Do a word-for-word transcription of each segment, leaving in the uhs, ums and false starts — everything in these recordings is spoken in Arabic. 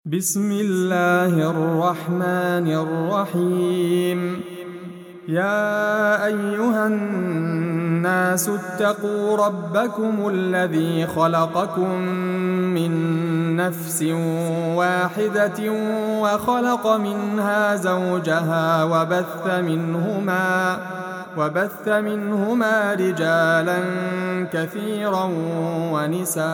بسم الله الرحمن الرحيم. يا أيها الناس اتقوا ربكم الذي خلقكم من نفس واحدة وخلق منها زوجها وبث منهما وبث منهما رجالا كثيرا ونساء،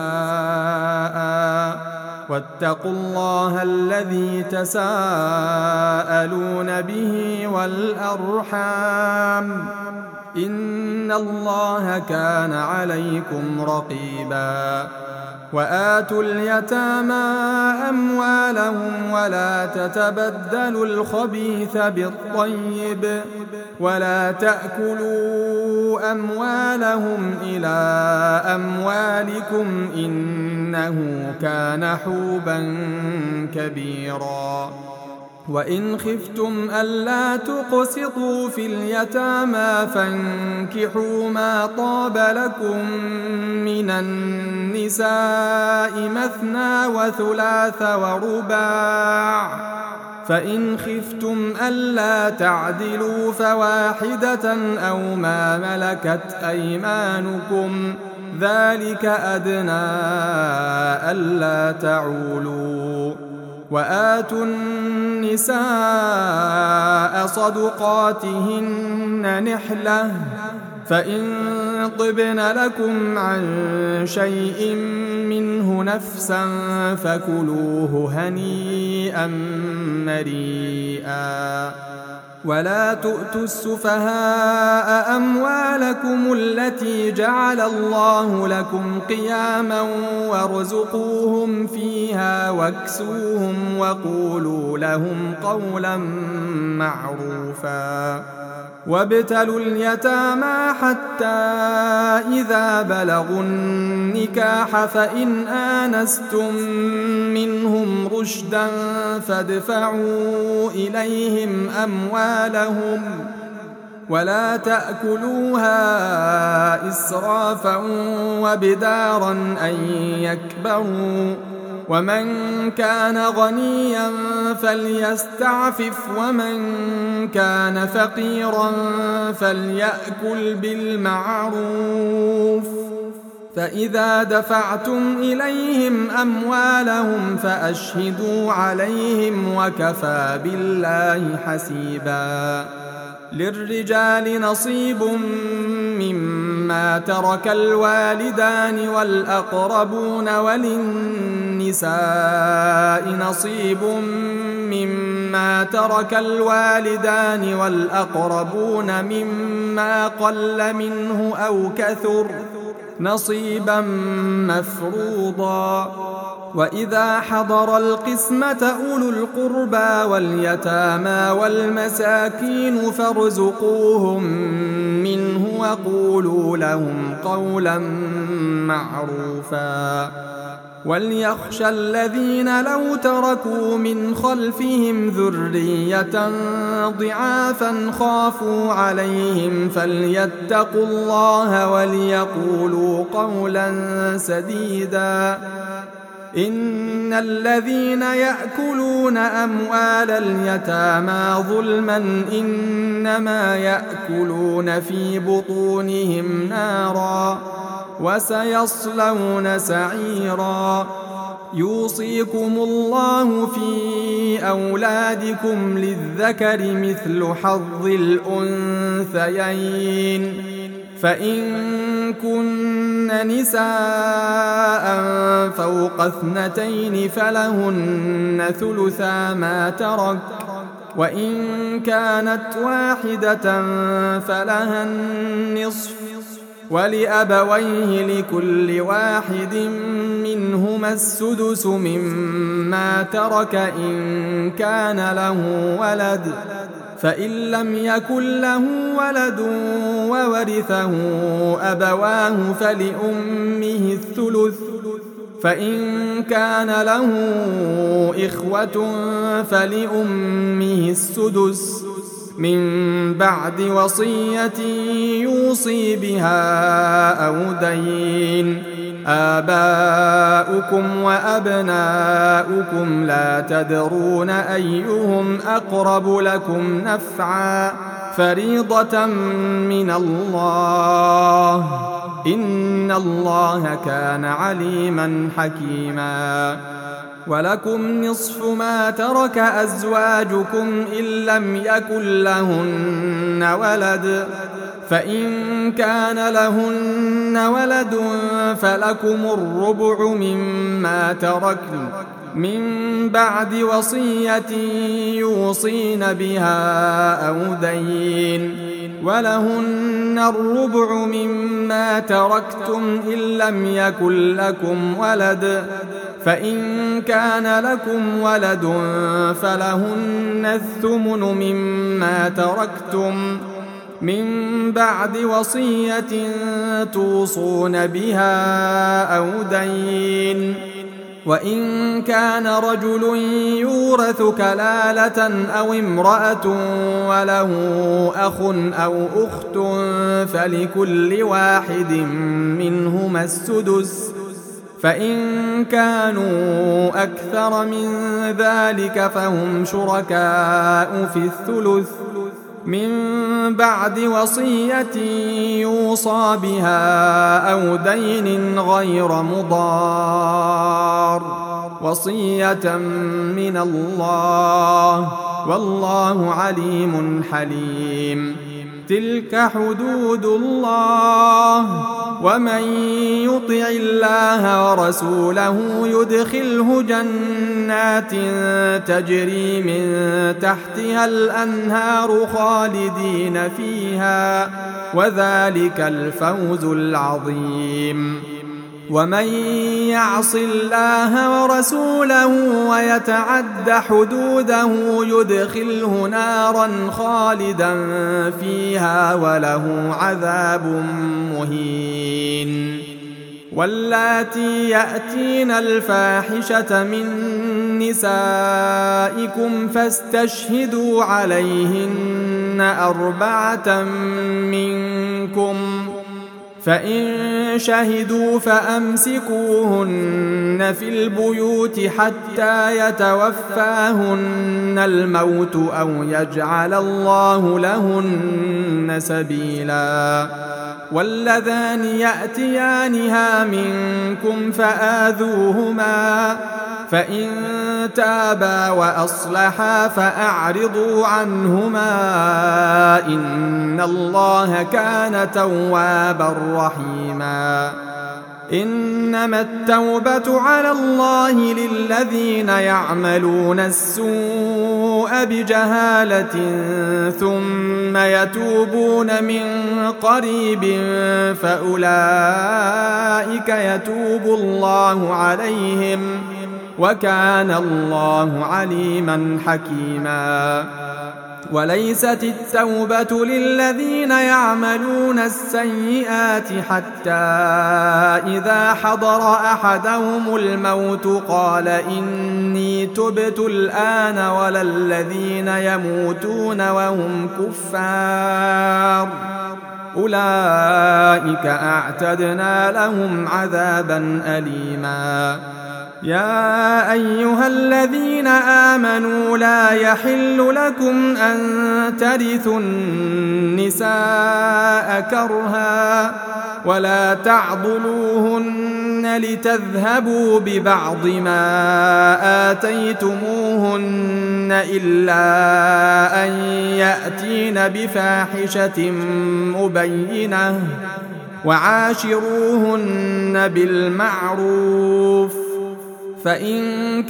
واتقوا الله الذي تساءلون به والأرحام، إن الله كان عليكم رقيبا. وآتوا اليتامى أموالهم ولا تتبدلوا الخبيث بالطيب ولا تأكلوا أموالهم إلى أموالكم إنه كان حوبا كبيرا. وإن خفتم ألا تقسطوا في اليتامى فانكحوا ما طاب لكم من النساء مثنى وثلاث ورباع، فإن خفتم ألا تعدلوا فواحدة أو ما ملكت أيمانكم، ذلك أدنى ألا تعولوا. وآتوا النساء صدقاتهن نحلة، فإن طبن لكم عن شيء منه نفسا فكلوه هنيئا مريئا. ولا تؤتوا السفهاء أموالكم التي جعل الله لكم قياما وارزقوهم فيها واكسوهم وقولوا لهم قولا معروفا. وابتلوا اليتامى حتى إذا بلغوا النكاح فإن آنستم منهم رشدا فادفعوا إليهم أموالهم ولا تأكلوها إسرافا وبدارا أن يكبروا، ومن كان غنيا فليستعفف ومن كان فقيرا فليأكل بالمعروف. فإذا دفعتم إليهم أموالهم فأشهدوا عليهم وكفى بالله حسيبا. للرجال نصيب مما ترك الوالدان والأقربون وللنساء نصيب مما ترك الوالدان والأقربون مما قل منه أو كثر نصيبا مفروضا. وإذا حضر القسمة أولو القربى واليتامى والمساكين فارزقوهم منه وقولوا لهم قولا معروفا. وليخشى الذين لو تركوا من خلفهم ذرية ضعافا خافوا عليهم فليتقوا الله وليقولوا قولا سديدا. إن الذين يأكلون أموال اليتامى ظلما إنما يأكلون في بطونهم نارا وسيصلون سعيرا. يوصيكم الله في أولادكم للذكر مثل حظ الأنثيين، فإن كن نساء فوق اثنتين فلهن ثلثا ما ترك، وإن كانت واحدة فلها النصف، ولأبويه لكل واحد منهما السدس مما ترك إن كان له ولد، فإن لم يكن له ولد وورثه أبواه فلأمه الثلث، فإن كان له إخوة فلأمه السدس من بعد وصية يوصي بها أو دين. آباؤكم وأبناؤكم لا تدرون أيهم أقرب لكم نفعا فريضة من الله إن الله كان عليما حكيما ولكم نصف ما ترك أزواجكم إن لم يكن لهن ولد فإن كان لهن ولد فلكم الربع مما تركن من بعد وصية يوصين بها أو دين ولهن الربع مما تركتم إن لم يكن لكم ولد فإن كان لكم ولد فلهن الثمن مما تركتم من بعد وصية توصون بها أو دين وإن كان رجل يورث كلالة أو امرأة وله أخ أو أخت فلكل واحد منهما السدس فإن كانوا أكثر من ذلك فهم شركاء في الثلث من بعد وصية يوصى بها أو دين غير مضار وصية من الله والله عليم حليم تلك حدود الله ومن يطع الله ورسوله يدخله جنات تجري من تحتها الأنهار خالدين فيها وذلك الفوز العظيم ومن يعص الله ورسوله ويتعد حدوده يدخله نارا خالدا فيها وله عذاب مهين واللاتي يأتين الفاحشة من نسائكم فاستشهدوا عليهن أربعة منكم فإن شهدوا فأمسكوهن في البيوت حتى يتوفاهن الموت أو يجعل الله لهن سبيلا واللذان يأتيانها منكم فآذوهما فإن تابا وأصلحا فأعرضوا عنهما إن الله كان توابا رحيما إنما التوبة على الله للذين يعملون السوء بجهالة ثم يتوبون من قريب فأولئك يتوب الله عليهم وكان الله عليما حكيما وليست التوبة للذين يعملون السيئات حتى إذا حضر أحدهم الموت قال إني تبت الآن ولا الذين يموتون وهم كفار أولئك أعتدنا لهم عذابا أليما يا أيها الذين آمنوا لا يحل لكم أن ترثوا النساء كرها ولا تعضلوهن لتذهبوا ببعض ما آتيتموهن إلا أن يأتين بفاحشة مبينة وعاشروهن بالمعروف فإن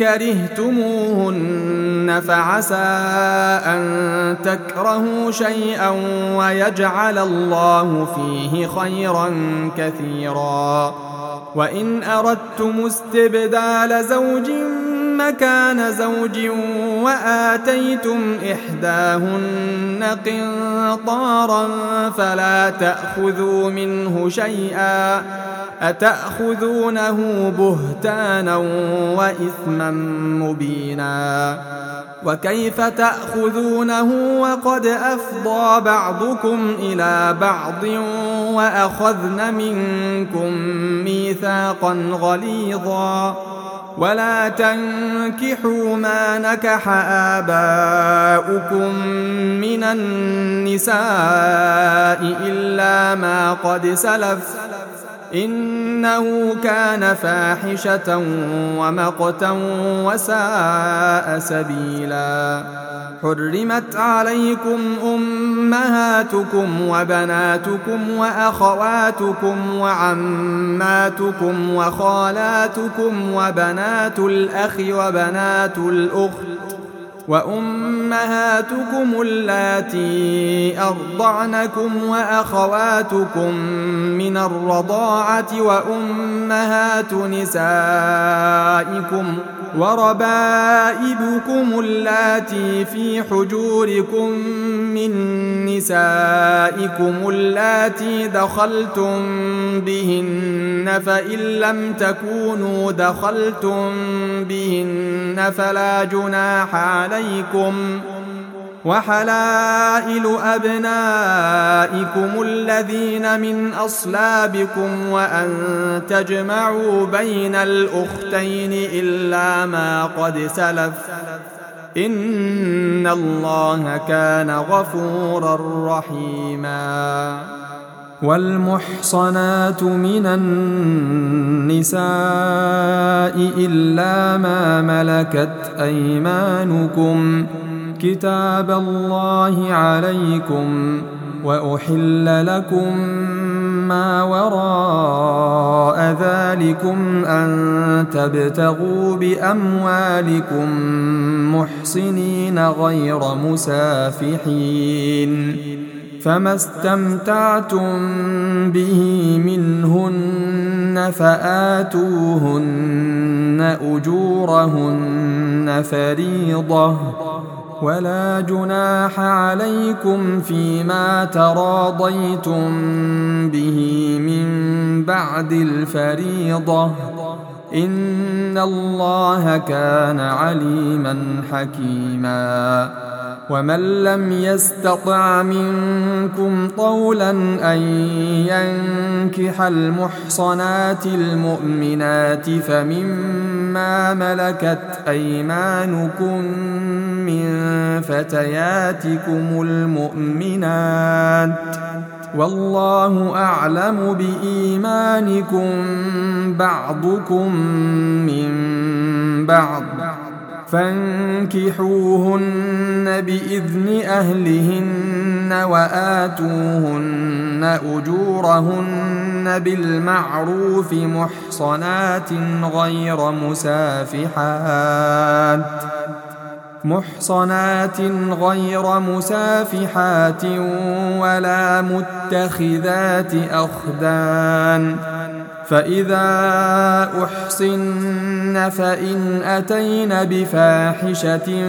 كرهتموهن فعسى أن تكرهوا شيئا ويجعل الله فيه خيرا كثيرا وإن أردتم استبدال زوج مكان زوج وآتيتم إحداهن قنطارا فلا تأخذوا منه شيئا أتأخذونه بهتانا وإثما مبينا وكيف تأخذونه وقد أفضى بعضكم إلى بعض وأخذن منكم ميثاقا غليظا ولا تنكحوا ما نكح آباؤكم من النساء إلا ما قد سلف إنه كان فاحشة ومقتا وساء سبيلا. حرمت عليكم أمهاتكم وبناتكم وأخواتكم وعماتكم وخالاتكم وبنات الأخ وبنات الأخت وأمهاتكم اللاتي أرضعنكم وأخواتكم من الرضاعة وأمهات نسائكم وربائبكم اللاتي في حجوركم من نسائكم اللاتي دخلتم بهن فإن لم تكونوا دخلتم بهن فلا جناح عليكم وحلائل أبنائكم الذين من أصلابكم وأن تجمعوا بين الأختين إلا ما قد سلف إن الله كان غفورا رحيما. والمحصنات من النساء إلا ما ملكت أيمانكم كتاب الله عليكم وأحل لكم ما وراء ذلكم أن تبتغوا بأموالكم محصنين غير مسافحين فما استمتعتم به منهن فآتوهن أجورهن فريضة ولا جناح عليكم فيما تراضيتم به من بعد الفريضة إن الله كان عليما حكيما. ومن لم يستطع منكم طولا أن ينكح المحصنات المؤمنات فمما ملكت أيمانكم من فتياتكم المؤمنات والله أعلم بإيمانكم بعضكم من بعض فانكحوهن بإذن أهلهن وآتوهن أجورهن بالمعروف محصنات غير مسافحات محصنات غير مسافحات ولا متخذات أخدان فإذا أحصن فإن أتين بفاحشة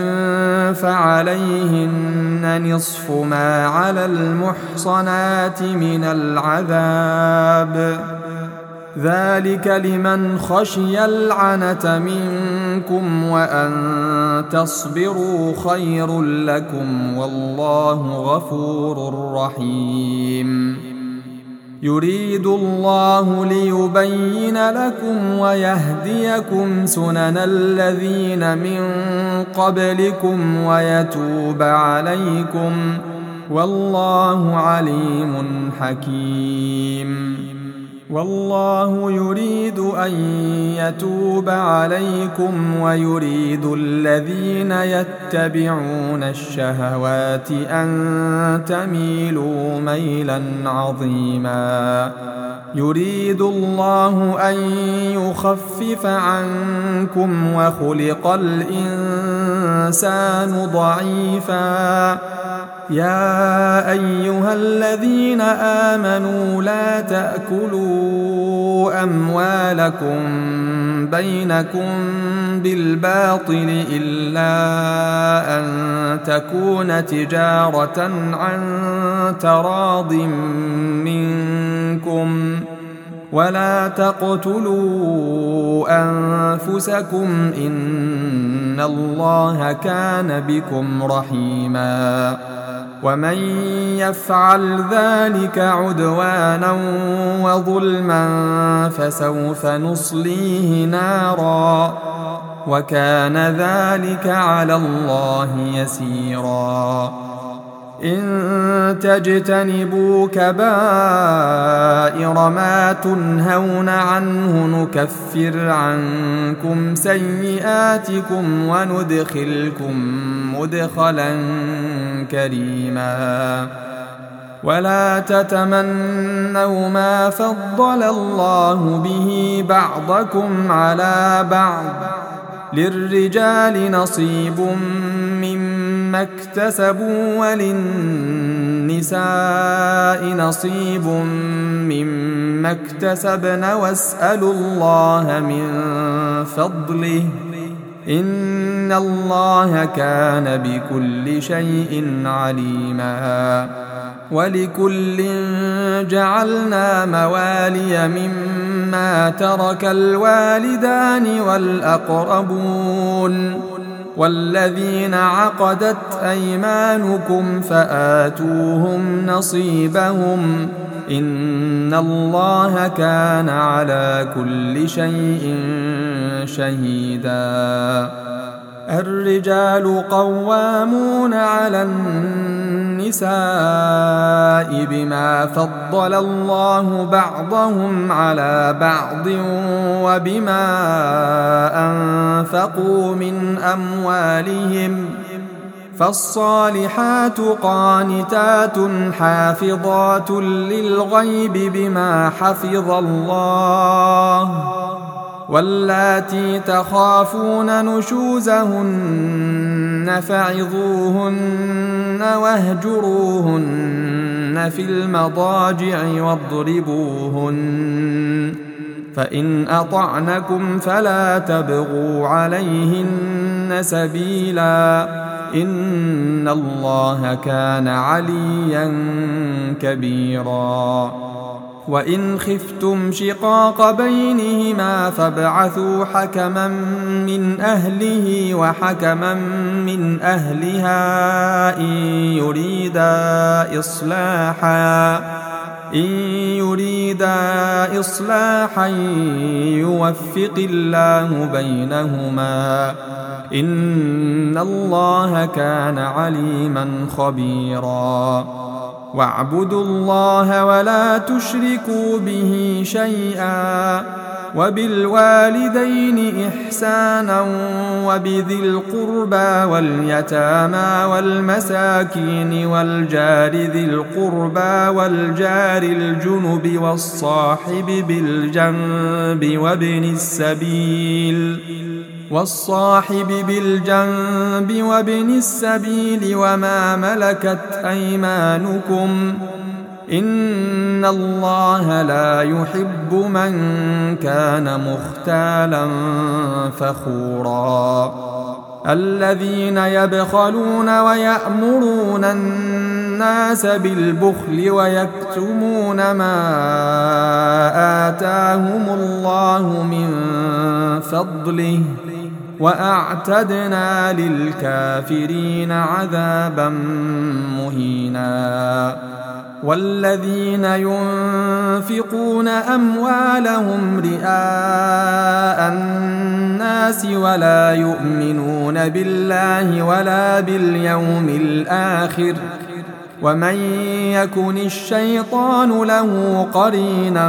فعليهن نصف ما على المحصنات من العذاب ذلك لمن خشي العنة منكم وأن تصبروا خير لكم والله غفور رحيم. يريد الله ليبين لكم ويهديكم سنن الذين من قبلكم ويتوب عليكم والله عليم حكيم. والله يريد أن يتوب عليكم ويريد الذين يتبعون الشهوات أن تميلوا ميلا عظيما. يريد الله أن يخفف عنكم وخلق الإنسان ضعيفا. يا أيها الذين آمنوا لا تأكلوا أموالكم بينكم بالباطل إلا أن تكون تجارة عن تراض منكم ولا تقتلوا أنفسكم إن الله كان بكم رحيما. ومن يفعل ذلك عدوانا وظلما فسوف نصليه نارا وكان ذلك على الله يسيرا إن تجتنبوا كبائر ما تنهون عنه نكفر عنكم سيئاتكم وندخلكم مدخلا كريما ولا تتمنوا ما فضل الله به بعضكم على بعض للرجال نصيب مما اكتسبوا وللنساء نصيب مما اكتسبن واسألوا الله من فضله إن الله كان بكل شيء عليما ولكل جعلنا موالي مما ترك الوالدان والأقربون والذين عقدت أيمانكم فآتوهم نصيبهم إن الله كان على كل شيء شهيدا الرجال قوامون على النساء بما فضل الله بعضهم على بعض وبما أنفقوا من أموالهم فالصالحات قانتات حافظات للغيب بما حفظ الله واللاتي تخافون نشوزهن فعظوهن واهجروهن في المضاجع واضربوهن فإن أطعنكم فلا تبغوا عليهن سبيلا إن الله كان عليا كبيرا وإن خفتم شقاق بينهما فابعثوا حكما من أهله وحكما من أهلها إن يريدا إصلاحا إن يريدا إصلاحا يوفق الله بينهما إن الله كان عليما خبيرا واعبدوا الله ولا تشركوا به شيئا وبالوالدين إحسانا وبذي القربى واليتامى والمساكين والجار ذي القربى والجار الجنب والصاحب بالجنب وابن السبيل والصاحب بالجنب وابن السبيل وما ملكت أيمانكم إن الله لا يحب من كان مختالا فخورا الذين يبخلون ويأمرون الناس بالبخل ويكتمون ما آتاهم الله من فضله وأعتدنا للكافرين عذابا مهينا والذين ينفقون أموالهم رئاء الناس ولا يؤمنون بالله ولا باليوم الآخر ومن يكن الشيطان له قرينا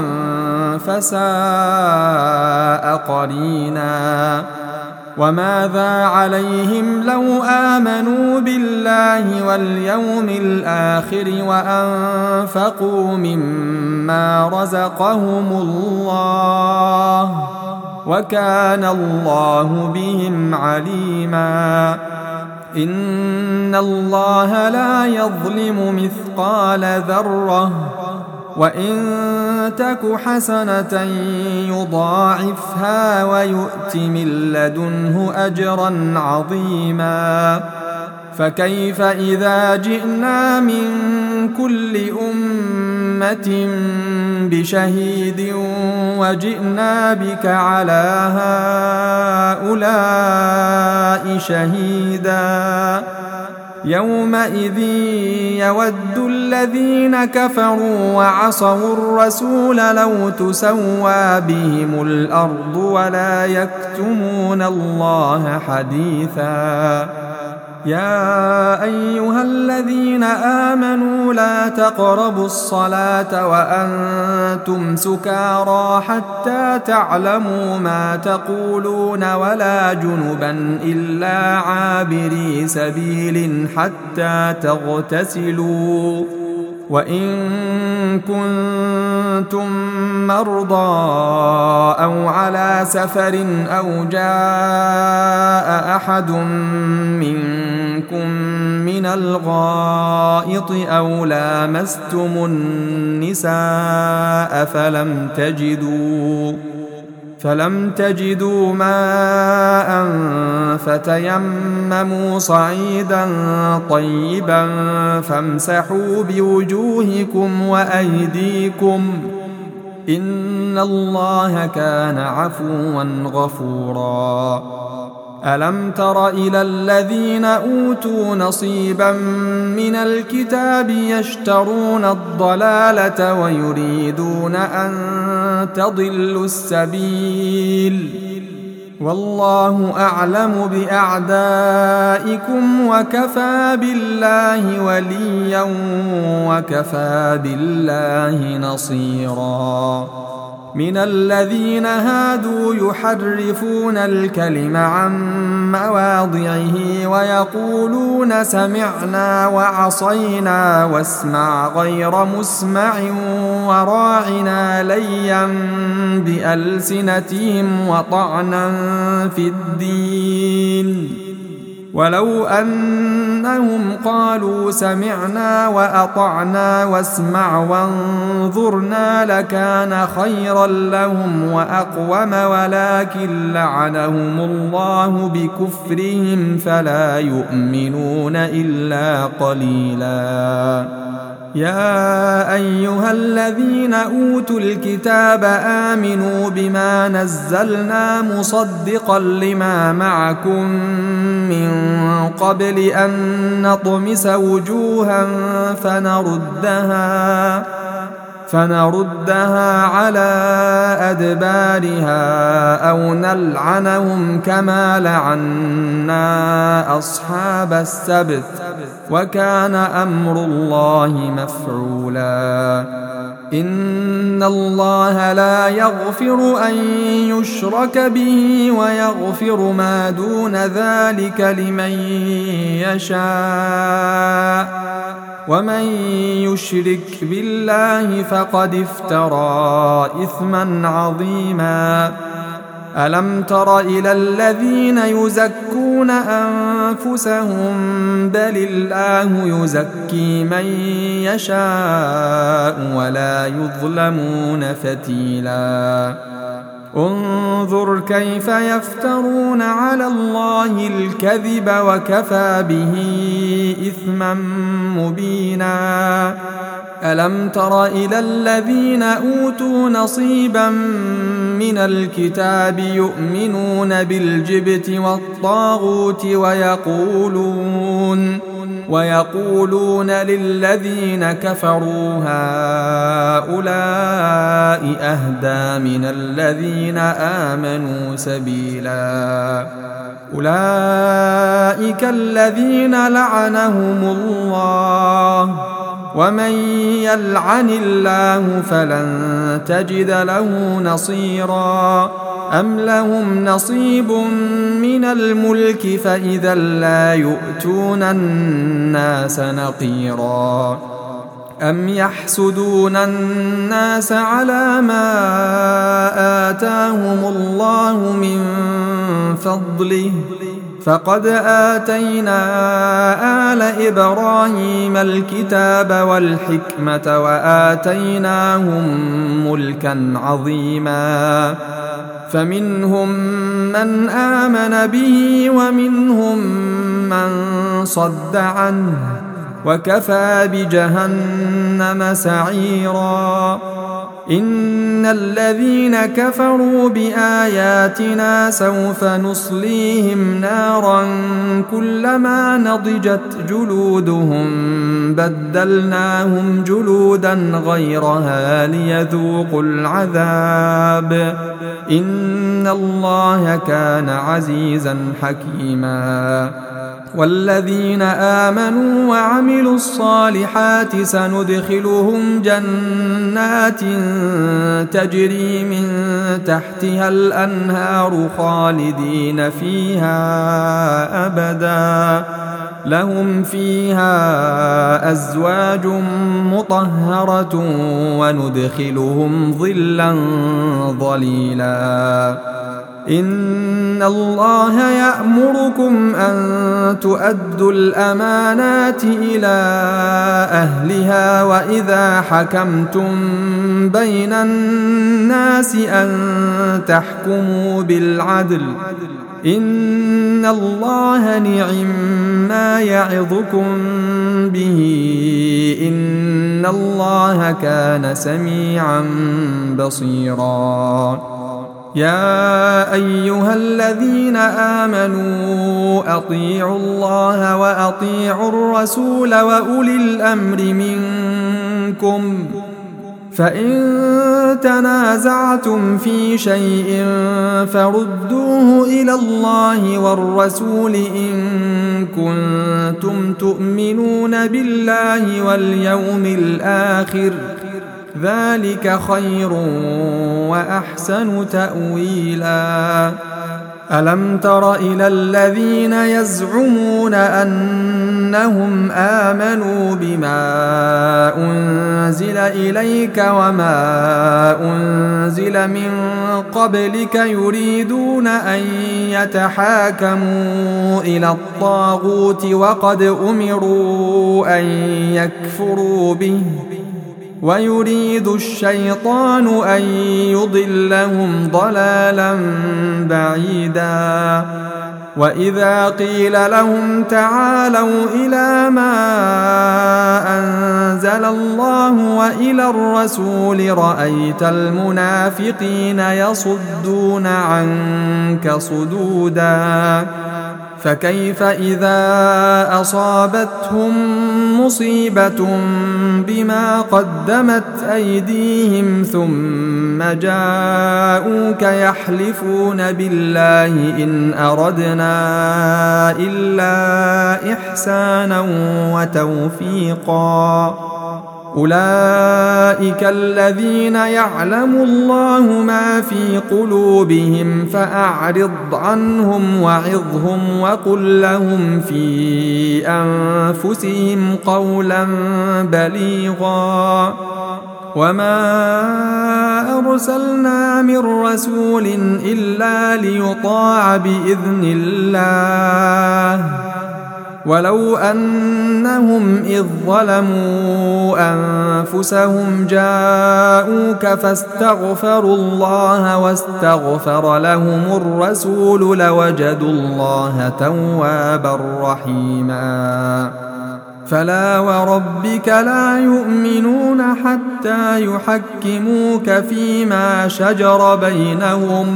فساء قرينا وماذا عليهم لو آمنوا بالله واليوم الآخر وأنفقوا مما رزقهم الله وكان الله بهم عليما إن الله لا يظلم مثقال ذرة وإن تك حسنة يضاعفها ويؤت من لدنه أجرا عظيما فكيف إذا جئنا من كل أمة بشهيد وجئنا بك على هؤلاء شهيدا يومئذ يود الذين كفروا وعصوا الرسول لو تسوى بهم الأرض ولا يكتمون الله حديثا يا أيها الذين آمنوا لا تقربوا الصلاة وأنتم سكارى حتى تعلموا ما تقولون ولا جنبا إلا عابري سبيل حتى تغتسلوا وإن كنتم مرضى أو على سفر أو جاء أحد منكم من الغائط أو لامستم النساء فلم تجدوا فلم تجدوا ماء فتيمموا صعيدا طيبا فامسحوا بوجوهكم وأيديكم إن الله كان عفوا غفورا ألم تر إلى الذين أوتوا نصيبا من الكتاب يشترون الضلالة ويريدون أن تضلوا السبيل والله أعلم بأعدائكم وكفى بالله وليا وكفى بالله نصيرا من الذين هادوا يحرفون الكلم عن مواضعه ويقولون سمعنا وعصينا واسمع غير مسمع وراعنا ليا بألسنتهم وطعنا في الدين ولو أنهم قالوا سمعنا وأطعنا واسمع وانظرنا لكان خيرا لهم وأقوم ولكن لعنهم الله بكفرهم فلا يؤمنون إلا قليلا يا أيها الذين أوتوا الكتاب آمنوا بما نزلنا مصدقا لما معكم من قبل أن نطمس وجوها فنردها فنردها على أدبارها أو نلعنهم كما لعنا أصحاب السبت وكان أمر الله مفعولا إن الله لا يغفر أن يشرك به ويغفر ما دون ذلك لمن يشاء ومن يشرك بالله فقد افترى إثما عظيما ألم تر إلى الذين يزكون أنفسهم بل الله يزكي من يشاء ولا يظلمون فتيلا انظر كيف يفترون على الله الكذب وكفى به إثما مبينا ألم تر إلى الذين أوتوا نصيبا من الكتاب يؤمنون بالجبت والطاغوت ويقولون ويقولون للذين كفروا هؤلاء أهدى من الذين آمنوا سبيلا أولئك الذين لعنهم الله ومن يلعن الله فلن تجد له نصيرا أم لهم نصيب من الملك فإذا لا يؤتون الناس نقيرا أم يحسدون الناس على ما آتاهم الله من فضله فقد آتينا آل إبراهيم الكتاب والحكمة وآتيناهم ملكا عظيما فمنهم من آمن به ومنهم من صد عنه وكفى بجهنم سعيرا إن الذين كفروا بآياتنا سوف نصليهم نارا كلما نضجت جلودهم بدلناهم جلودا غيرها ليذوقوا العذاب إن الله كان عزيزا حكيما والذين آمنوا وعملوا الصالحات سندخلهم جنات تجري من تحتها الأنهار خالدين فيها أبدا لهم فيها أزواج مطهرة وندخلهم ظلا ظليلا إن الله يأمركم أن تؤدوا الأمانات إلى أهلها وإذا حكمتم بين الناس أن تحكموا بالعدل إن الله نعم ما يعظكم به إن الله كان سميعا بصيرا يا أيها الذين آمنوا أطيعوا الله وأطيعوا الرسول وأولي الأمر منكم فإن تنازعتم في شيء فردوه إلى الله والرسول إن كنتم تؤمنون بالله واليوم الآخر ذلك خير وأحسن تأويلا ألم تر إلى الذين يزعمون أنهم آمنوا بما أنزل إليك وما أنزل من قبلك يريدون أن يتحاكموا إلى الطاغوت وقد أمروا أن يكفروا به ويريد الشيطان أن يضلهم ضلالا بعيدا وإذا قيل لهم تعالوا إلى ما أنزل الله وإلى الرسول رأيت المنافقين يصدون عنك صدودا فكيف إذا أصابتهم مصيبة بما قدمت أيديهم ثم جاءوك يحلفون بالله إن أردنا إلا إحسانا وتوفيقا أولئك الذين يعلم الله ما في قلوبهم فأعرض عنهم وعظهم وقل لهم في أنفسهم قولا بليغا وما أرسلنا من رسول إلا ليطاع بإذن الله ولو أنهم إذ ظلموا أنفسهم جاءوك فاستغفروا الله واستغفر لهم الرسول لوجدوا الله توابا رحيما فلا وربك لا يؤمنون حتى يحكموك فيما شجر بينهم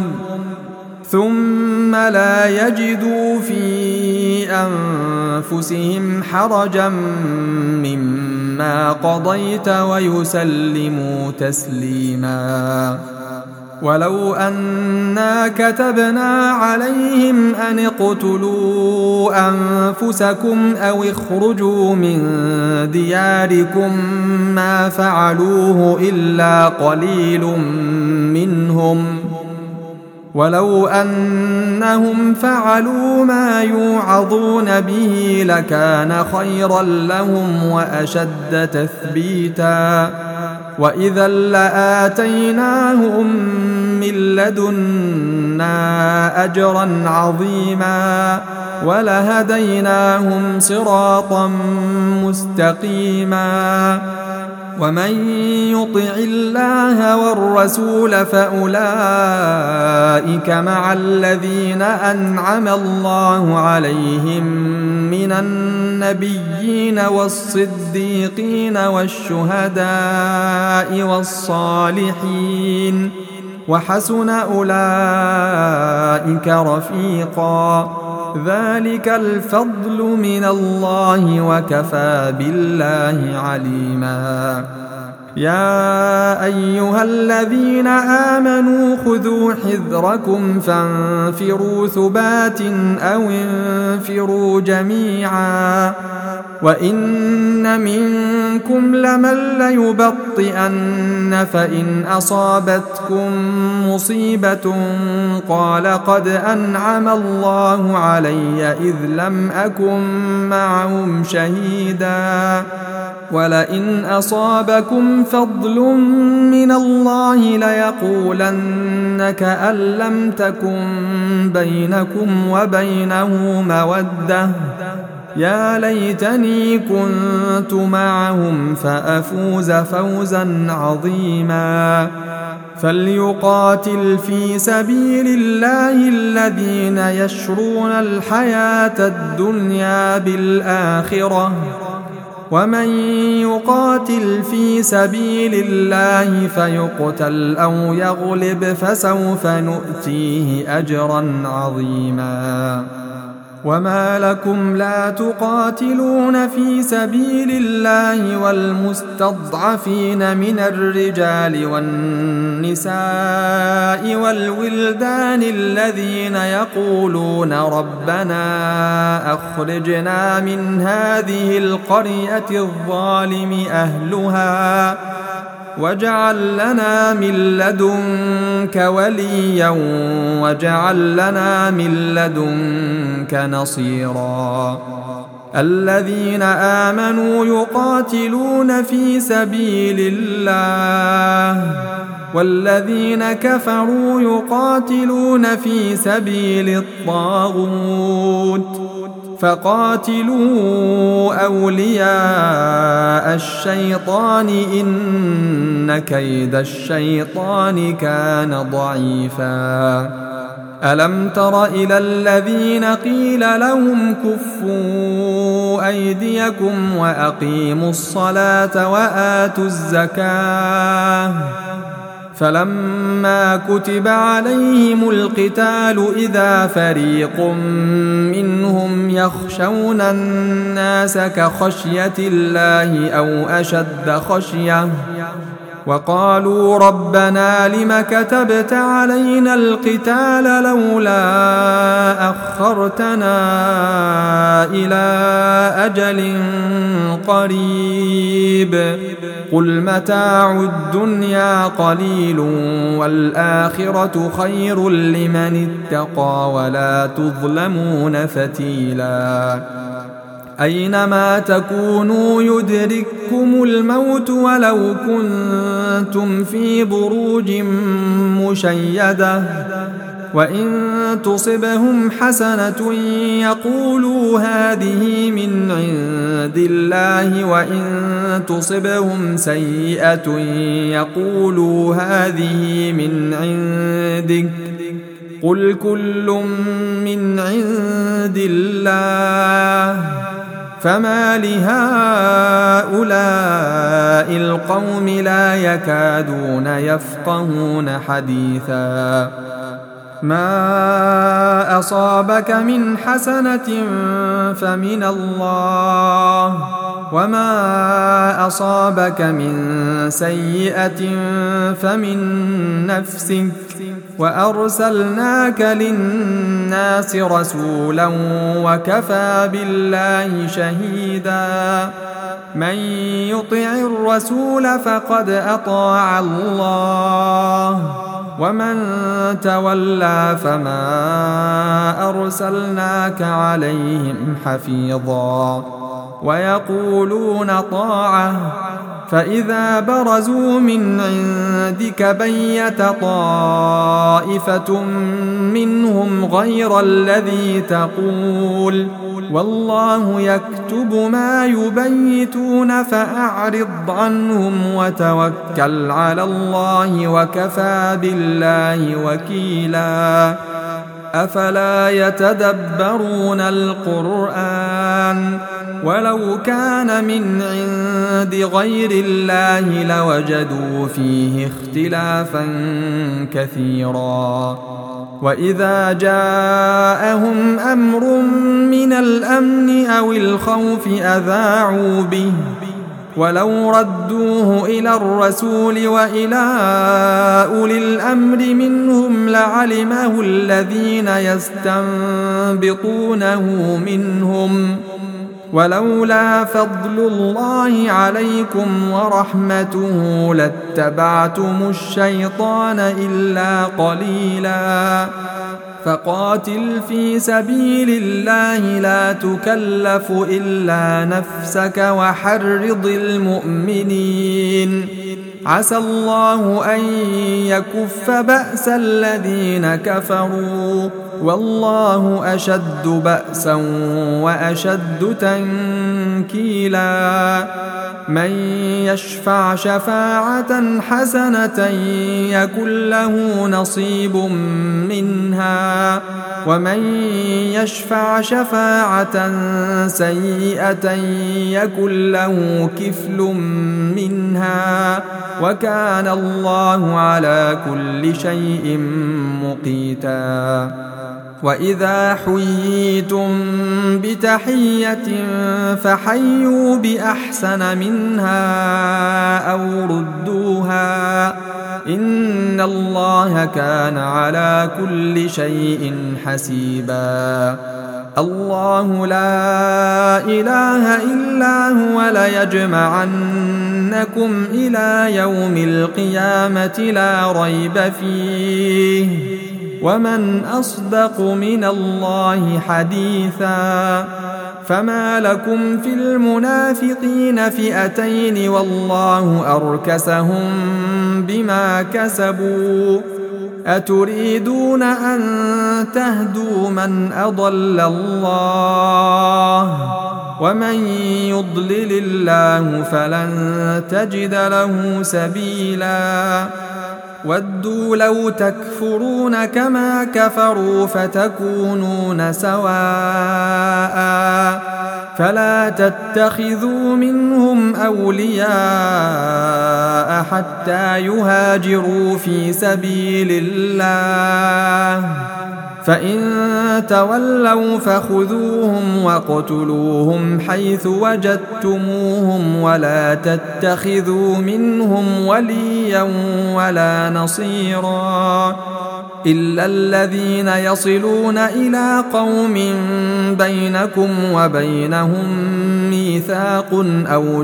ثم لا يجدوا في أنفسهم حرجا مما قضيت ويسلموا تسليما ولو أنا كتبنا عليهم أن اقتلوا أنفسكم أو اخرجوا من دياركم ما فعلوه إلا قليل منهم ولو أنهم فعلوا ما يوعظون به لكان خيرا لهم وأشد تثبيتا وإذا لآتيناهم من لدنا أجرا عظيما ولهديناهم صراطا مستقيما ومن يطع الله والرسول فأولئك مع الذين أنعم الله عليهم من من النبيين والصديقين والشهداء والصالحين وحسن أولئك رفيقا ذلك الفضل من الله وكفى بالله عليما يا أيها الذين آمنوا خذوا حذركم فانفروا ثبات أو انفروا جميعا وإن منكم لمن ليبطئن فإن أصابتكم مصيبة قال قد أنعم الله علي إذ لم أكن معهم شهيدا ولئن أصابكم فضل من الله ليقولن كأن لم تكن بينكم وبينه مودة يا ليتني كنت معهم فأفوز فوزا عظيما فليقاتل في سبيل الله الذين يشرون الحياة الدنيا بالآخرة ومن يقاتل في سبيل الله فيقتل أو يغلب فسوف نؤتيه أجرا عظيما وما لكم لا تقاتلون في سبيل الله والمستضعفين من الرجال والنساء والولدان الذين يقولون ربنا أخرجنا من هذه القرية الظالم أهلها واجعل لنا من لدنك وليا واجعل لنا من لدنك نصيرا الذين آمنوا يقاتلون في سبيل الله والذين كفروا يقاتلون في سبيل الطاغوت فقاتلوا أولياء الشيطان إن كيد الشيطان كان ضعيفا ألم تر إلى الذين قيل لهم كفوا أيديكم وأقيموا الصلاة وآتوا الزكاة فلما كتب عليهم القتال إذا فريق منهم يخشون الناس كخشية الله أو أشد خشية وقالوا ربنا لم كتبت علينا القتال لولا أخرتنا إلى أجل قريب قل متاع الدنيا قليل والآخرة خير لمن اتقى ولا تظلمون فتيلا أينما تكونوا يدرككم الموت ولو كنتم في بروج مشيدة وإن تصبهم حسنة يقولوا هذه من عند الله وإن تصبهم سيئة يقولوا هذه من عندك قل كل من عند الله فما لهؤلاء القوم لا يكادون يفقهون حديثا ما أصابك من حسنة فمن الله وما أصابك من سيئة فمن نفسك وأرسلناك للناس رسولا وكفى بالله شهيدا من يطع الرسول فقد أطاع الله ومن تولى فما أرسلناك عليهم حفيظا ويقولون طاعة فإذا برزوا من عندك بيت طائفة منهم غير الذي تقول والله يكتب ما يبيتون فأعرض عنهم وتوكل على الله وكفى بالله وكيلا أفلا يتدبرون القرآن القرآن ولو كان من عند غير الله لوجدوا فيه اختلافا كثيرا وإذا جاءهم أمر من الأمن أو الخوف أذاعوا به ولو ردوه إلى الرسول وإلى أولي الأمر منهم لعلمه الذين يستنبطونه منهم ولولا فضل الله عليكم ورحمته لاتبعتم الشيطان إلا قليلا فقاتل في سبيل الله لا تكلف إلا نفسك وحرض المؤمنين عسى الله أن يكف بأس الذين كفروا والله أشد بأسا وأشد تنكيلا من يشفع شفاعة حسنة يكن له نصيب منها ومن يشفع شفاعة سيئة يكن له كفل منها وكان الله على كل شيء مقيتا وإذا حييتم بتحية فحيوا بأحسن منها أو ردوها إن الله كان على كل شيء حسيبا الله لا إله إلا هو ليجمعنكم إلى يوم القيامة لا ريب فيه ومن أصدق من الله حديثا فما لكم في المنافقين فئتين والله أركسهم بما كسبوا أتريدون أن تهدوا من أضل الله ومن يضلل الله فلن تجد له سبيلا ودوا لو تكفرون كما كفروا فتكونون سواء فلا تتخذوا منهم أولياء حتى يهاجروا في سبيل الله فإن تولوا فخذوهم واقتلوهم حيث وجدتموهم ولا تتخذوا منهم وليا ولا نصيرا إلا الذين يصلون إلى قوم بينكم وبينهم ميثاق أو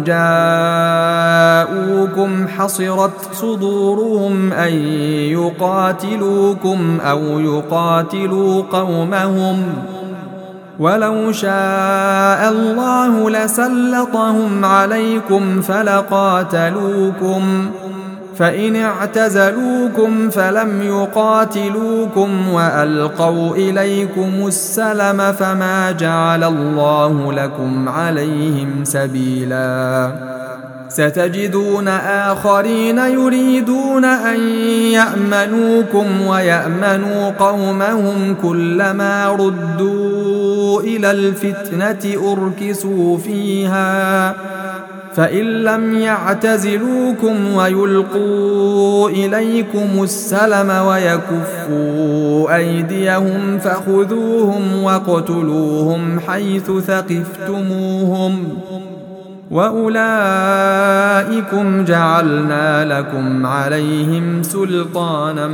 جاءوكم حصرت صدورهم أن يقاتلوكم أو يقاتلوا قومهم ولو شاء الله لسلطهم عليكم فلقاتلوكم فإن اعتزلوكم فلم يقاتلوكم وألقوا إليكم السلم فما جعل الله لكم عليهم سبيلا ستجدون آخرين يريدون أن يأمنوكم ويأمنوا قومهم كلما ردوا إلى الفتنة أركسوا فيها فإن لم يعتزلوكم ويلقوا إليكم السلم ويكفوا أيديهم فخذوهم واقتلوهم حيث ثقفتموهم وأولئكم جعلنا لكم عليهم سلطانا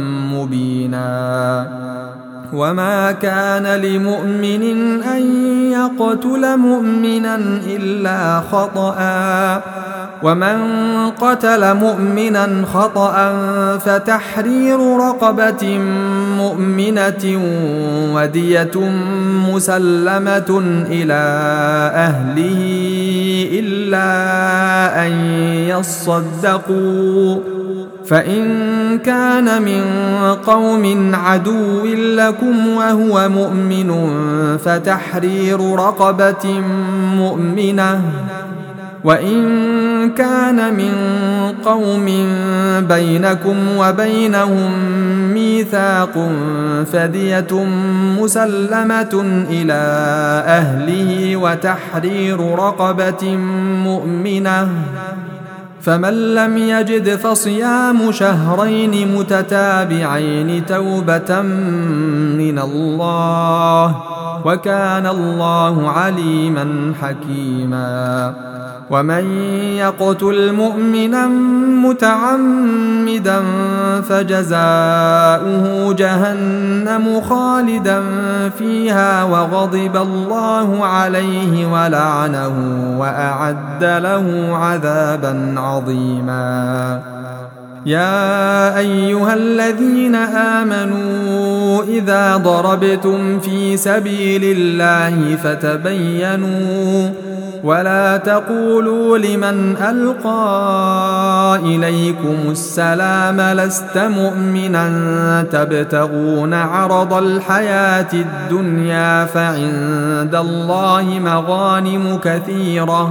مبينا وما كان لمؤمن أن يقتل مؤمنا إلا خطأ ومن قتل مؤمنا خطأ فتحرير رقبة مؤمنة ودية مسلمة إلى أهله إلا أن يصدقوا فإن كان من قوم عدو لكم وهو مؤمن فتحرير رقبة مؤمنة وإن كان من قوم بينكم وبينهم ميثاق فدية مسلمة إلى أهله وتحرير رقبة مؤمنة، فمن لم يجد فصيام شهرين متتابعين توبة من الله، وكان الله عليما حكيما. ومن يقتل مؤمنا متعمدا فجزاؤه جهنم خالدا فيها وغضب الله عليه ولعنه وأعد له عذابا عظيما. يا أيها الذين آمنوا إذا ضربتم في سبيل الله فتبينوا ولا تقولوا لمن ألقى إليكم السلام لست مؤمنا تبتغون عرض الحياة الدنيا فعند الله مغانم كثيرة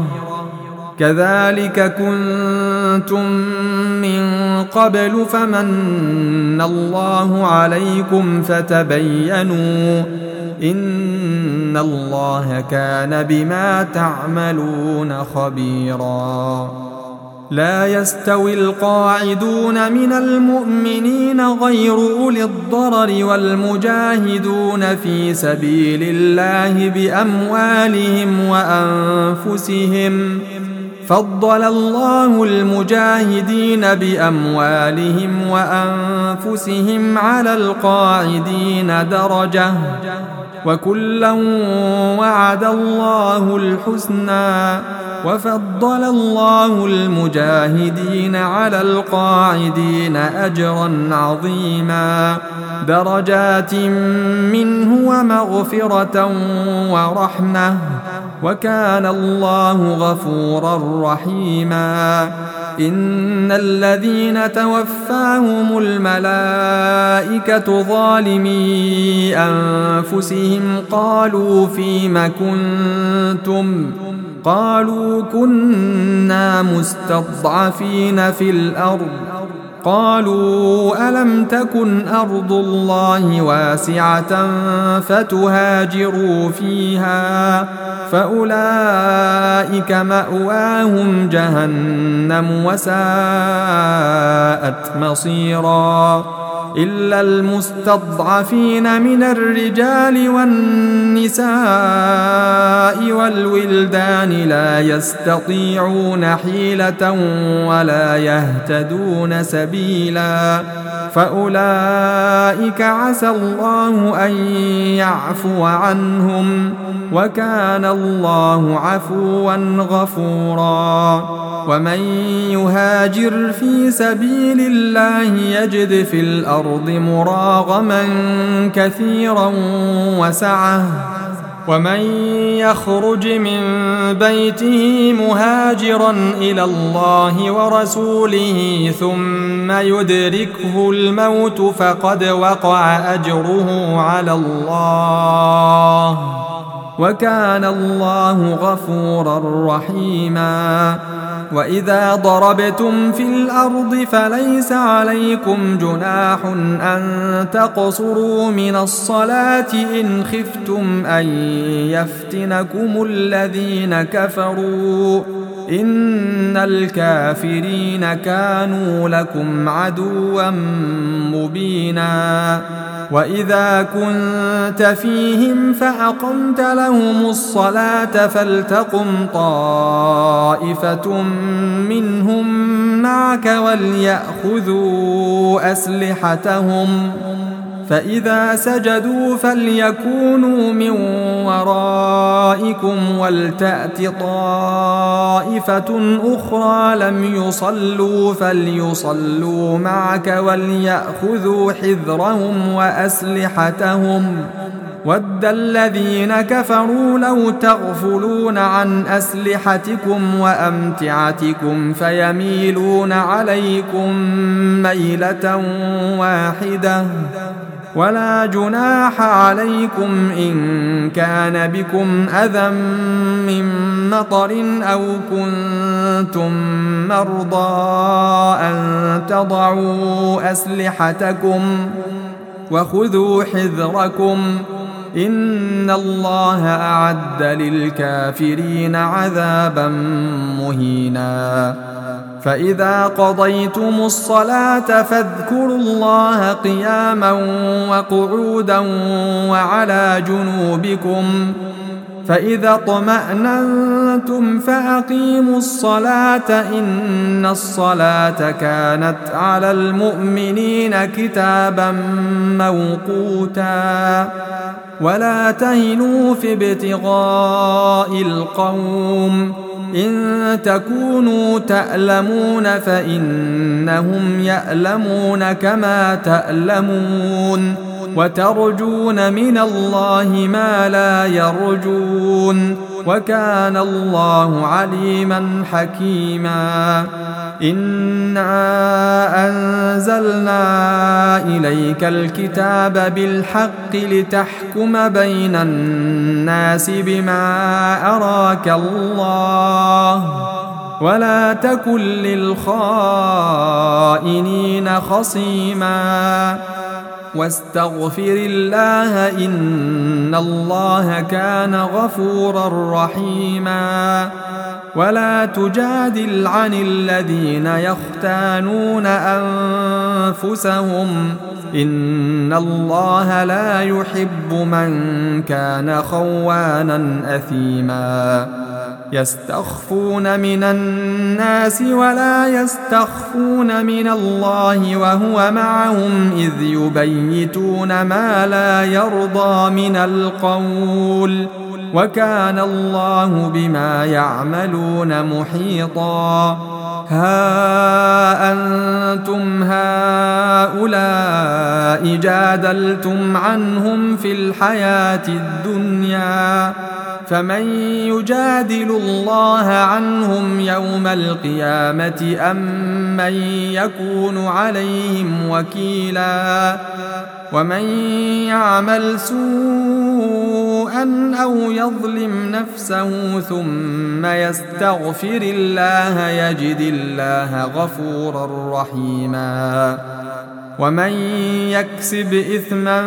كذلك كنتم من قبل فمن الله عليكم فتبينوا إن الله كان بما تعملون خبيرا. لا يستوي القاعدون من المؤمنين غير أولي الضرر والمجاهدون في سبيل الله بأموالهم وأنفسهم، فضل الله المجاهدين بأموالهم وأنفسهم على القاعدين درجة، وكلا وعد الله الحسنى، وفضل الله المجاهدين على القاعدين أجرا عظيما، درجات منه ومغفرة ورحمة، وكان الله غفورا رحيما. إن الذين توفاهم الملائكة ظالمي أنفسهم قالوا فيم كنتم قالوا كنا مستضعفين في الأرض قالوا ألم تكن أرض الله واسعة فتهاجروا فيها فأولئك مأواهم جهنم وساءت مصيرا. إلا المستضعفين من الرجال والنساء والولدان لا يستطيعون حيلة ولا يهتدون سبيلا، فأولئك عسى الله أن يعفو عنهم، وكان الله عفوا غفورا. ومن يهاجر في سبيل الله يجد في الأرض مراغما كثيرا وسعة، ومن يخرج من بيته مهاجرا إلى الله ورسوله ثم يدركه الموت فقد وقع أجره على الله، وكان الله غفورا رحيما. وإذا ضربتم في الأرض فليس عليكم جناح أن تقصروا من الصلاة إن خفتم أن يفتنكم الذين كفروا إن الكافرين كانوا لكم عدوا مبينا. وإذا كنت فيهم فأقمت لهم الصلاة فلتقم طائفة منهم معك وليأخذوا أسلحتهم، فإذا سجدوا فليكونوا من ورائكم ولتأت طائفة أخرى لم يصلوا فليصلوا معك وليأخذوا حذرهم وأسلحتهم. ود الذين كفروا لو تغفلون عن أسلحتكم وأمتعتكم فيميلون عليكم ميلة واحدة، ولا جناح عليكم إن كان بكم أذى من مطر أو كنتم مرضى أن تضعوا أسلحتكم وخذوا حذركم إن الله أعد للكافرين عذابا مهينا فإذا قضيتم الصلاة فاذكروا الله قياما وقعودا وعلى جنوبكم فإذا اطمأننتم فأقيموا الصلاة إن الصلاة كانت على المؤمنين كتابا موقوتا ولا تهنوا في ابتغاء القوم إن تكونوا تألمون فإنهم يألمون كما تألمون وترجون من الله ما لا يرجون وكان الله عليما حكيما إنا أنزلنا إليك الكتاب بالحق لتحكم بين الناس بما أراك الله ولا تكن للخائنين خصيما واستغفر الله إن الله كان غفورا رحيما ولا تجادل عن الذين يختانون أنفسهم إن الله لا يحب من كان خوانا أثيما يستخفون من الناس ولا يستخفون من الله وهو معهم إذ يبيتون ما لا يرضى من القول وكان الله بما يعملون محيطا ها أنتم هؤلاء جادلتم عنهم في الحياة الدنيا فمن يجادل الله عنهم يوم القيامة أم من يكون عليهم وكيلا ومن يعمل سوءا أو يظلم نفسه ثم يستغفر الله يجد الله غفورا رحيما ومن يكسب إثما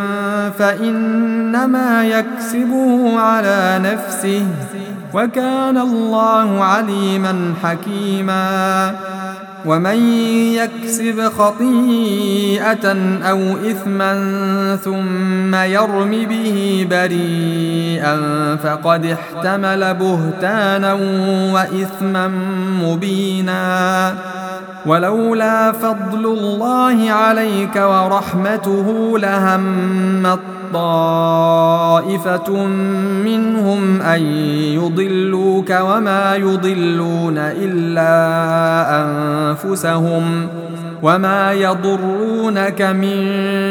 فإنما يكسبه على نفسه وكان الله عليما حكيما ومن يكسب خطيئة أو إثما ثم يرم به بريئا فقد احتمل بهتانا وإثما مبينا ولولا فضل الله عليك ورحمته لهمت طائفة منهم أن يضلوك وما يضلون إلا أنفسهم وما يضرونك من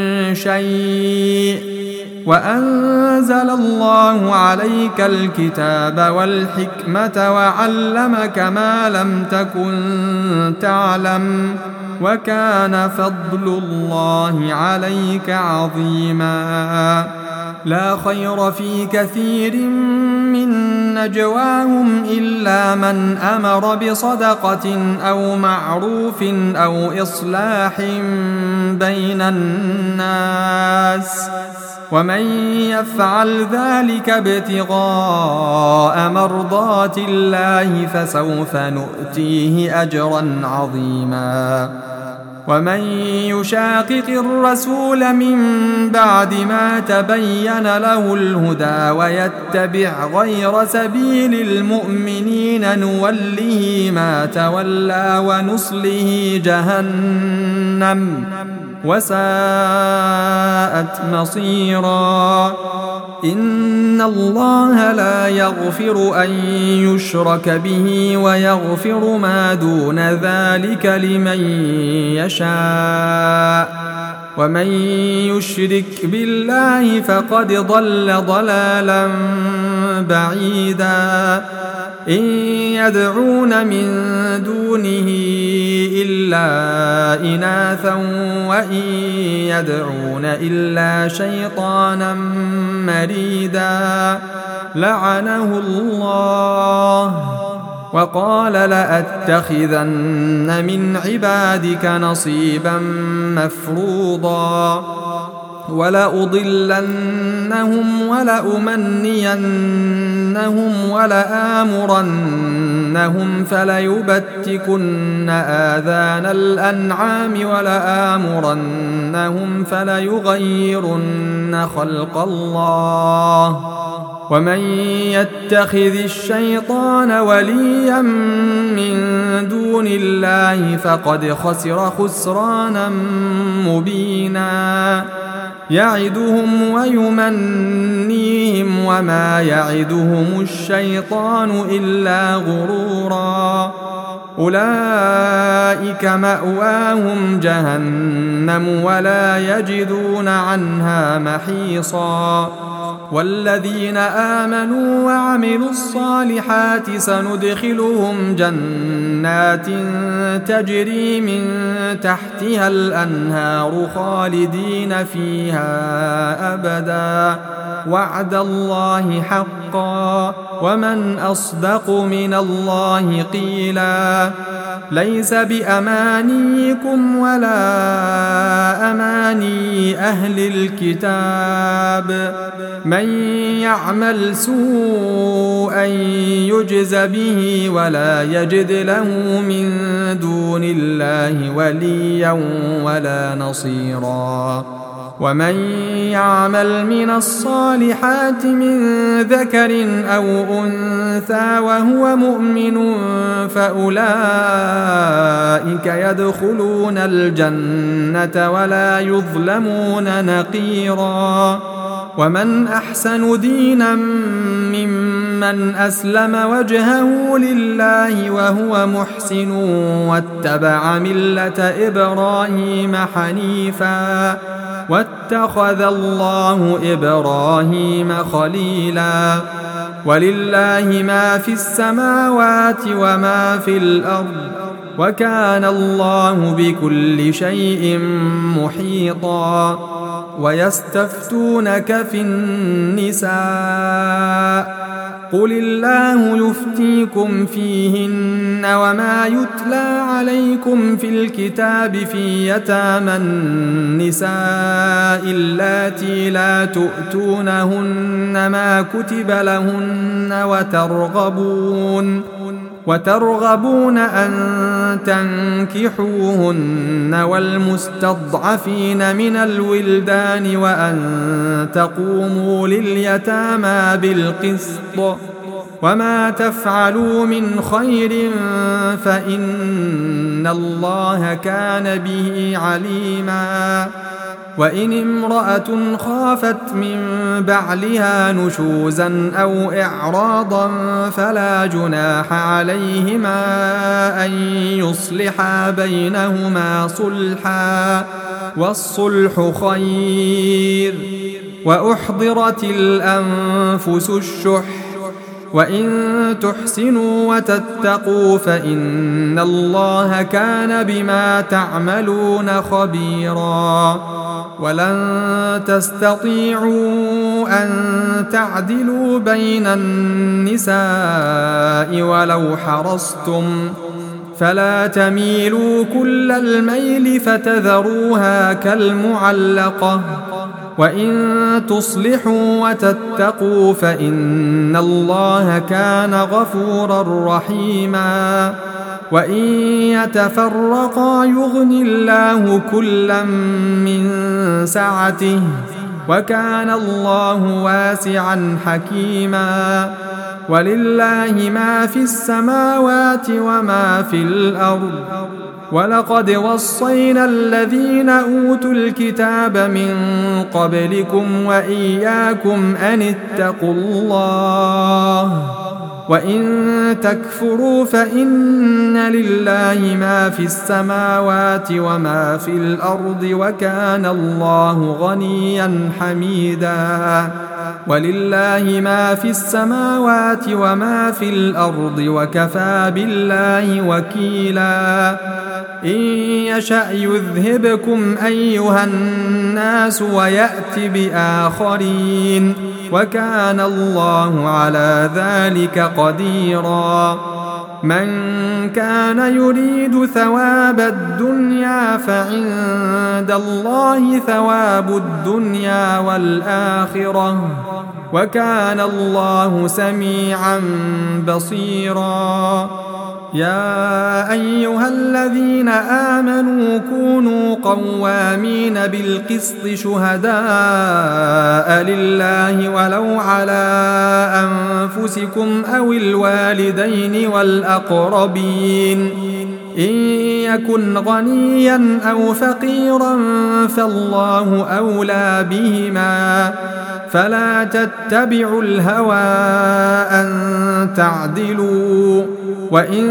شيء وأنزل الله عليك الكتاب والحكمة وعلمك ما لم تكن تعلم وكان فضل الله عليك عظيما لا خير في كثير من نجواهم إلا من أمر بصدقة أو معروف أو إصلاح بين الناس ومن يفعل ذلك ابتغاء مرضات الله فسوف نؤتيه أجرا عظيما ومن يشاقق الرسول من بعد ما تبين له الهدى ويتبع غير سبيل المؤمنين نوله ما تولى ونصله جهنم وساءت مصيرا إن الله لا يغفر أن يشرك به ويغفر ما دون ذلك لمن يشاء ومن يشرك بالله فقد ضل ضلالا بعيدا إن يدعون من دونه إلا إناثا وإن يدعون إلا شيطانا مريدا لعنه الله وقال لأتخذن من عبادك نصيبا مفروضا ولأضلنهم ولأمنينهم ولآمرنهم فليبتكن آذان الأنعام ولآمرنهم فليغيرن خلق الله ومن يتخذ الشيطان وليا من دون الله فقد خسر خسرانا مبينا يعدهم ويمنيهم وما يعدهم الشيطان إلا غرورا أولئك مأواهم جهنم ولا يجدون عنها محيصا والذين آمنوا وعملوا الصالحات سندخلهم جنات تجري من تحتها الأنهار خالدين فيها أبدا وعد الله حقا ومن أصدق من الله قيلا ليس بأمانيكم ولا أماني أهل الكتاب من يعمل سوءا يجز به ولا يجد له من دون الله وليا ولا نصيرا ومن يعمل من الصالحات من ذكر أو أنثى وهو مؤمن فأولئك يدخلون الجنة ولا يظلمون نقيرا ومن أحسن دينا ممن أسلم وجهه لله وهو محسن واتبع ملة إبراهيم حنيفا واتخذ الله إبراهيم خليلا ولله ما في السماوات وما في الأرض وكان الله بكل شيء محيطا ويستفتونك في النساء قل الله يفتيكم فيهن وما يتلى عليكم في الكتاب في يتامى النساء اللاتي لا تؤتونهن ما كتب لهن وترغبون وترغبون أن تنكحوهن والمستضعفين من الولدان وأن تقوموا لليتامى بالقسط وما تفعلوا من خير فإن الله كان به عليما وإن امرأة خافت من بعلها نشوزا أو إعراضا فلا جناح عليهما أن يصلحا بينهما صلحا والصلح خير وأحضرت الأنفس الشح وإن تحسنوا وتتقوا فإن الله كان بما تعملون خبيرا ولن تستطيعوا أن تعدلوا بين النساء ولو حرصتم فلا تميلوا كل الميل فتذروها كالمعلقة وإن تصلحوا وتتقوا فإن الله كان غفورا رحيما وإن يتفرقا يغن الله كلا من سعته وكان الله واسعا حكيما ولله ما في السماوات وما في الأرض ولقد وصينا الذين أوتوا الكتاب من قبلكم وإياكم أن اتقوا الله وإن تكفروا فإن لله ما في السماوات وما في الأرض وكان الله غنيا حميدا ولله ما في السماوات وما في الأرض وكفى بالله وكيلا إن يشأ يذهبكم أيها الناس ويأت بآخرين وكان الله على ذلك قديرا من كان يريد ثواب الدنيا فعند الله ثواب الدنيا والآخرة وكان الله سميعا بصيرا. يا أيها الذين آمنوا كونوا قوامين بالقسط شهداء لله ولو على أنفسكم أو الوالدين والأقربين إن يكن غنيا أو فقيرا فالله أولى بهما فلا تتبعوا الهوى أن تعدلوا وإن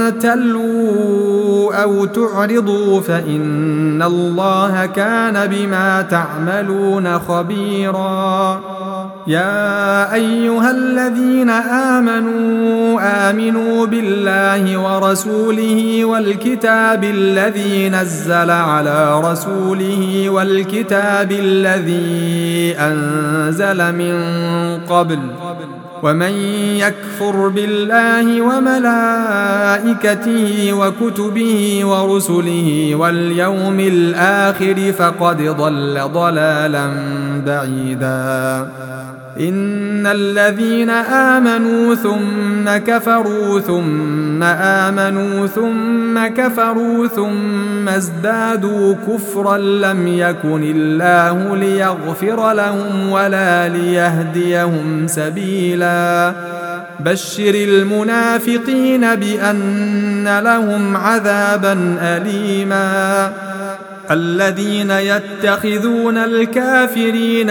تلووا أو تعرضوا فإن الله كان بما تعملون خبيرا. يا أيها الذين آمنوا آمنوا بالله ورسوله والكتاب الذي نزل على رسوله والكتاب الذي أنزل من قبل ومن يكفر بالله وملائكته وكتبه ورسله واليوم الآخر فقد ضل ضلالا بعيدا. إن الذين آمنوا ثم كفروا ثم آمنوا ثم كفروا ثم ازدادوا كفرا لم يكن الله ليغفر لهم ولا ليهديهم سبيلا. بشر المنافقين بأن لهم عذابا أليما. الذين يتخذون الكافرين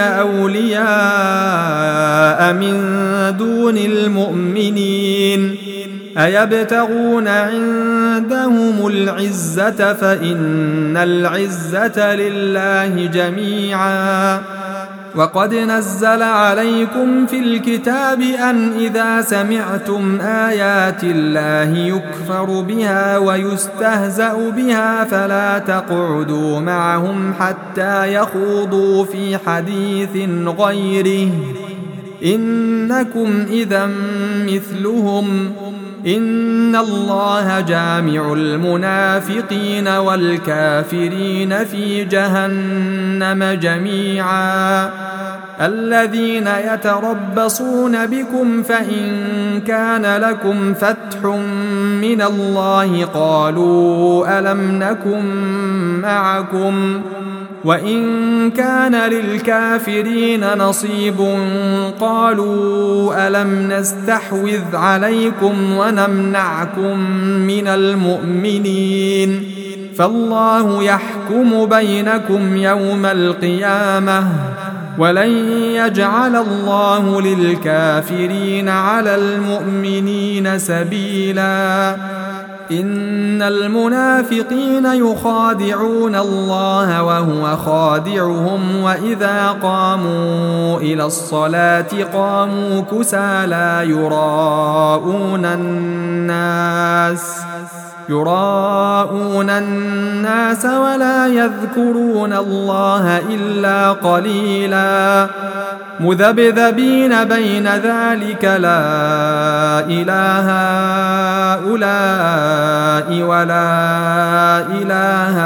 أولياء من دون المؤمنين أيبتغون عندهم العزة فإن العزة لله جميعا. وقد نزل عليكم في الكتاب أن إذا سمعتم آيات الله يكفر بها ويستهزأ بها فلا تقعدوا معهم حتى يخوضوا في حديث غيره إنكم إذا مثلهم إن الله جامع المنافقين والكافرين في جهنم جميعا. الذين يتربصون بكم فإن كان لكم فتح من الله قالوا ألم نكن معكم وإن كان للكافرين نصيب قالوا ألم نستحوذ عليكم ونمنعكم من المؤمنين فالله يحكم بينكم يوم القيامة ولن يجعل الله للكافرين على المؤمنين سبيلا. إن المنافقين يخادعون الله وهو خادعهم وإذا قاموا إلى الصلاة قاموا كسالى يراءون الناس يراءون الناس ولا يذكرون الله إلا قليلا. مذبذبين بين ذلك لا إله هؤلاء ولا إله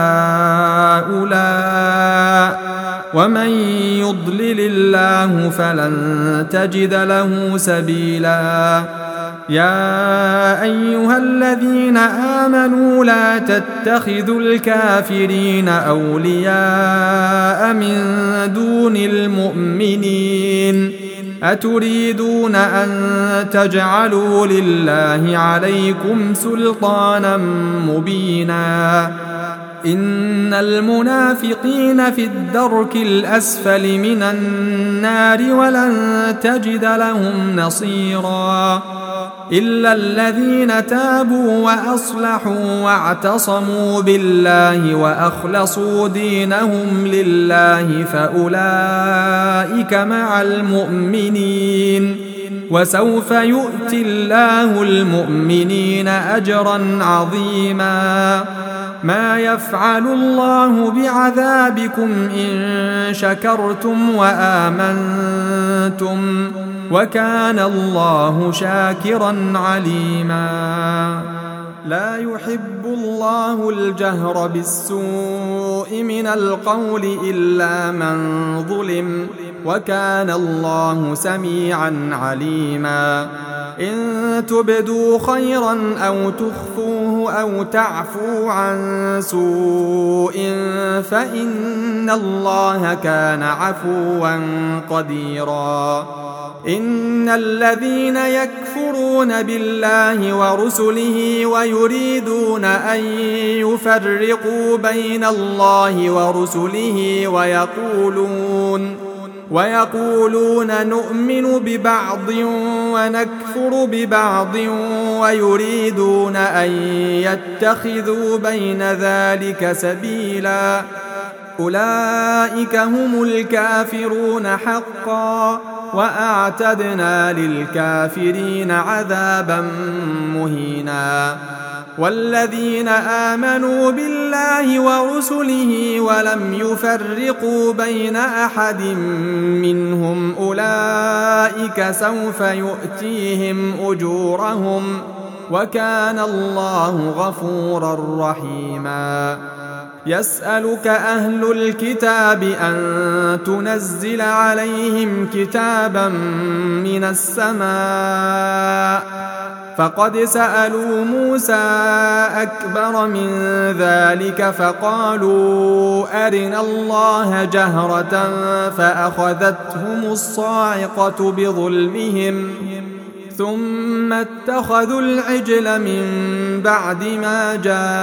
هؤلاء ومن يضلل الله فلن تجد له سبيلا. يا أيها الذين آمنوا لا تتخذوا الكافرين أولياء من دون المؤمنين أتريدون أن تجعلوا لله عليكم سلطانا مبينا. إن المنافقين في الدرك الأسفل من النار ولن تجد لهم نصيرا إلا الذين تابوا وأصلحوا واعتصموا بالله وأخلصوا دينهم لله فأولئك مع المؤمنين وسوف يؤتي الله المؤمنين أجرا عظيما. ما يفعل الله بعذابكم إن شكرتم وآمنتم وكان الله شاكرا عليما لا يحب الله الجهر بالسوء من القول إلا من ظلم وكان الله سميعا عليما إن تبدوا خيرا أو تخفوه أو تعفوا عن سوء فإن الله كان عفوا قديرا إن الذين يكفرون بالله ورسله ويريدون أن يفرقوا بين الله ورسله ويقولون ويقولون نؤمن ببعض ونكفر ببعض ويريدون أن يتخذوا بين ذلك سبيلا أولئك هم الكافرون حقا وأعتدنا للكافرين عذابا مهينا والذين آمنوا بالله ورسله ولم يفرقوا بين أحد منهم أولئك سوف يؤتيهم أجورهم وكان الله غفورا رحيما يسألك أهل الكتاب أن تنزل عليهم كتابا من السماء فقد سألوا موسى أكبر من ذلك فقالوا أرنا الله جهرة فأخذتهم الصاعقة بظلمهم ثم اتخذوا العجل من بعد ما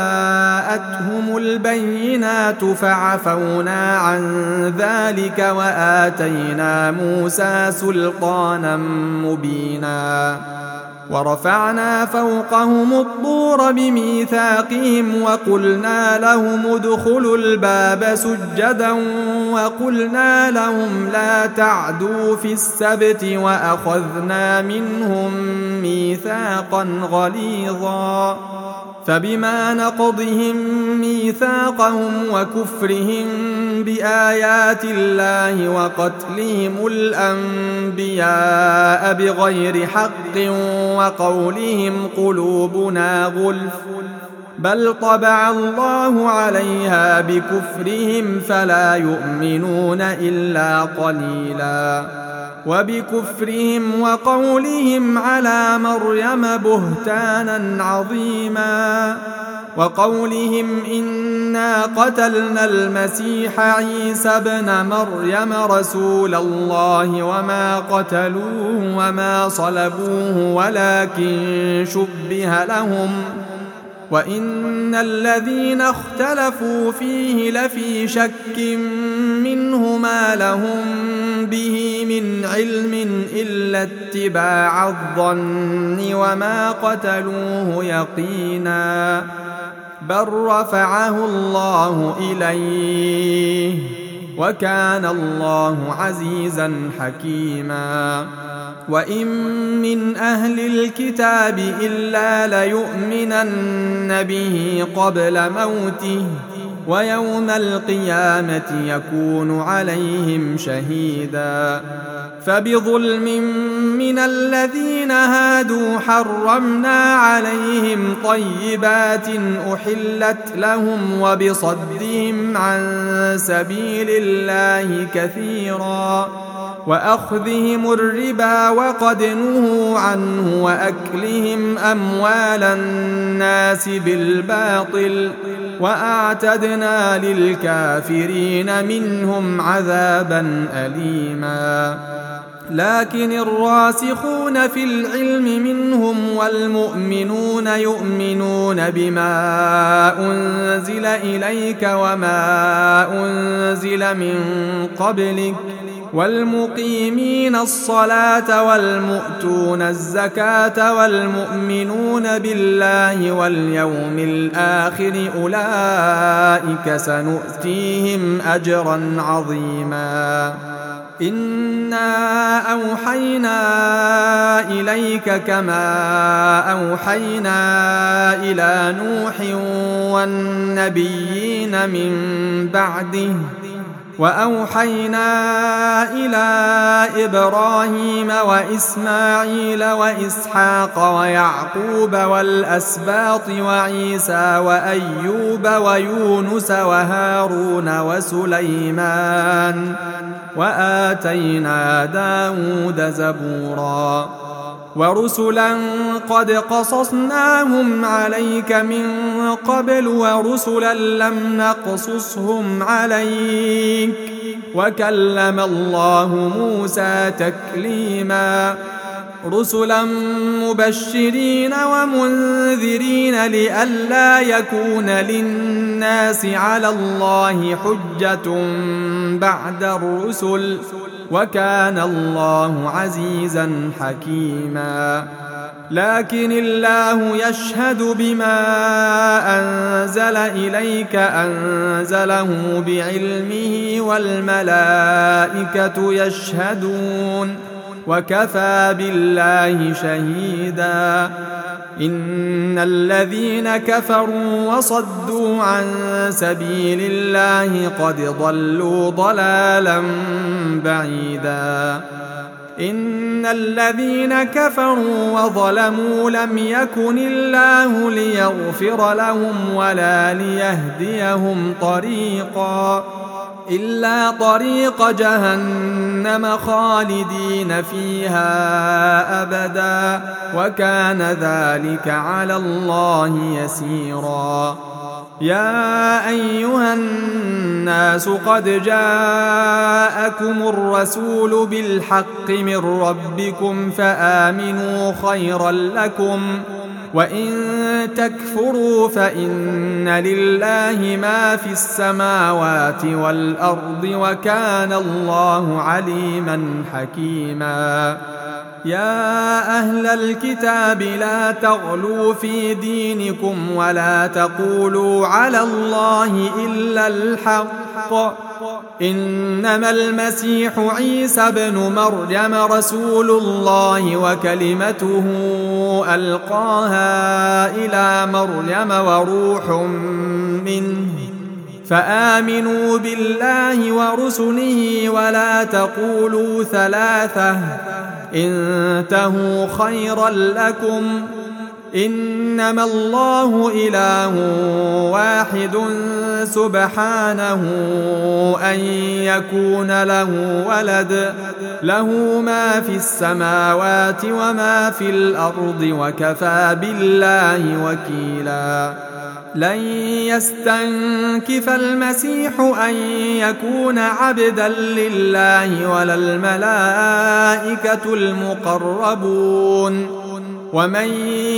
جاءتهم البينات فعفونا عن ذلك وآتينا موسى سلطانا مبينا ورفعنا فوقهم الطور بميثاقهم وقلنا لهم ادخلوا الباب سجدا وقلنا لهم لا تعدوا في السبت وأخذنا منهم ميثاقا غليظا فبما نقضهم ميثاقهم وكفرهم بآيات الله وقتلهم الأنبياء بغير حق وقولهم قلوبنا غلف بل طبع الله عليها بكفرهم فلا يؤمنون إلا قليلا وبكفرهم وقولهم على مريم بهتانا عظيما وقولهم إنا قتلنا المسيح عيسى ابن مريم رسول الله وما قتلوه وما صلبوه ولكن شبه لهم وإن الذين اختلفوا فيه لفي شك منه ما لهم به من علم إلا اتباع الظن وما قتلوه يقينا بل رفعه الله إليه وكان الله عزيزا حكيما وإن من أهل الكتاب إلا ليؤمنن به قبل موته ويوم القيامة يكون عليهم شهيدا فبظلم من الذين هادوا حرمنا عليهم طيبات أحلت لهم وبصدهم عن سبيل الله كثيرا وأخذهم الربا وقد نهوا عنه وأكلهم أموال الناس بالباطل وأعتدنا للكافرين منهم عذابا أليما لكن الراسخون في العلم منهم والمؤمنون يؤمنون بما أنزل إليك وما أنزل من قبلك والمقيمين الصلاة والمؤتون الزكاة والمؤمنون بالله واليوم الآخر أولئك سنؤتيهم أجرا عظيما إنا أوحينا إليك كما أوحينا إلى نوح والنبيين من بعده وأوحينا إلى إبراهيم وإسماعيل وإسحاق ويعقوب والأسباط وعيسى وأيوب ويونس وهارون وسليمان وآتينا داود زبورا ورسلا قد قصصناهم عليك من قبل ورسلا لم نقصصهم عليك وكلم الله موسى تكليما رسلا مبشرين ومنذرين لئلا يكون للناس على الله حجة بعد الرسل وكان الله عزيزا حكيما لكن الله يشهد بما أنزل إليك أنزله بعلمه والملائكة يشهدون وكفى بالله شهيدا إن الذين كفروا وصدوا عن سبيل الله قد ضلوا ضلالا بعيدا إن الذين كفروا وظلموا لم يكن الله ليغفر لهم ولا ليهديهم طريقا إلا طريق جهنم خالدين فيها أبدا وكان ذلك على الله يسيرا يا أيها الناس قد جاءكم الرسول بالحق من ربكم فآمنوا خيرا لكم وإن تكفروا فإن لله ما في السماوات والأرض وكان الله عليما حكيما يا أهل الكتاب لا تغلوا في دينكم ولا تقولوا على الله إلا الحق إنما المسيح عيسى بن مريم رسول الله وكلمته ألقاها إلى مريم وروح منه فآمنوا بالله ورسله ولا تقولوا ثلاثة انتهوا خيرا لكم إنما الله إله واحد سبحانه أن يكون له ولد له ما في السماوات وما في الأرض وكفى بالله وكيلا لن يستنكف المسيح أن يكون عبدا لله ولا الملائكة المقربون ومن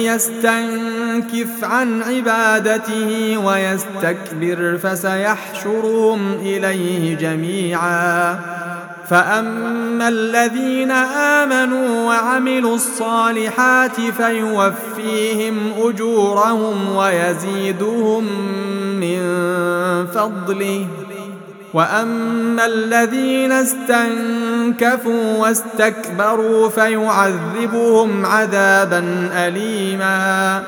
يستنكف عن عبادته ويستكبر فسيحشرهم إليه جميعا فأما الذين آمنوا وعملوا الصالحات فيوفيهم أجورهم ويزيدهم من فضله وأما الذين استنكفوا واستكبروا فيعذبهم عذابا أليما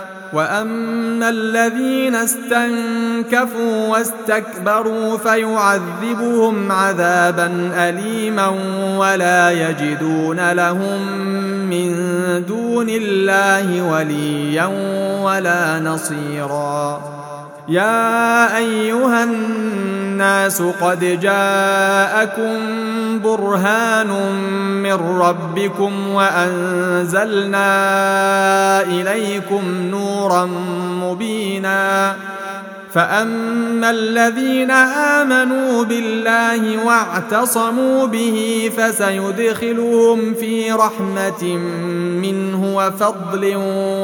وأما الذين استنكفوا واستكبروا فيعذبهم عذابا أليما ولا يجدون لهم من دون الله وليا ولا نصيرا يا أيها الناس قد جاءكم برهان من ربكم وأنزلنا إليكم نورا مبينا فأما الذين آمنوا بالله واعتصموا به فسيدخلهم في رحمة منه وفضل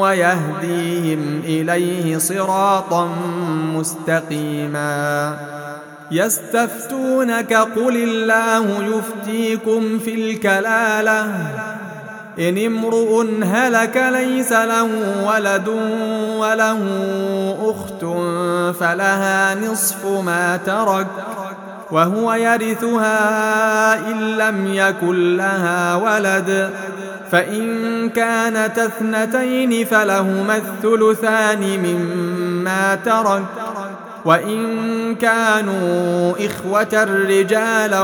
ويهديهم إليه صراطا مستقيما يستفتونك قل الله يفتيكم في الكلالة إن امرؤ هلك ليس له ولد وله أخت فلها نصف ما ترك وهو يرثها إن لم يكن لها ولد، فإن كانت اثنتين فلهما الثلثان مما ترك، وإن كانوا إخوة رجالا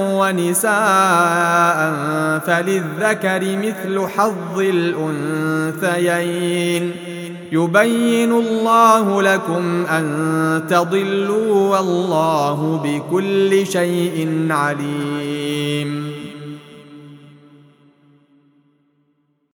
ونساء فللذكر مثل حظ الأنثيين، يبين الله لكم أن تضلوا والله بكل شيء عليم.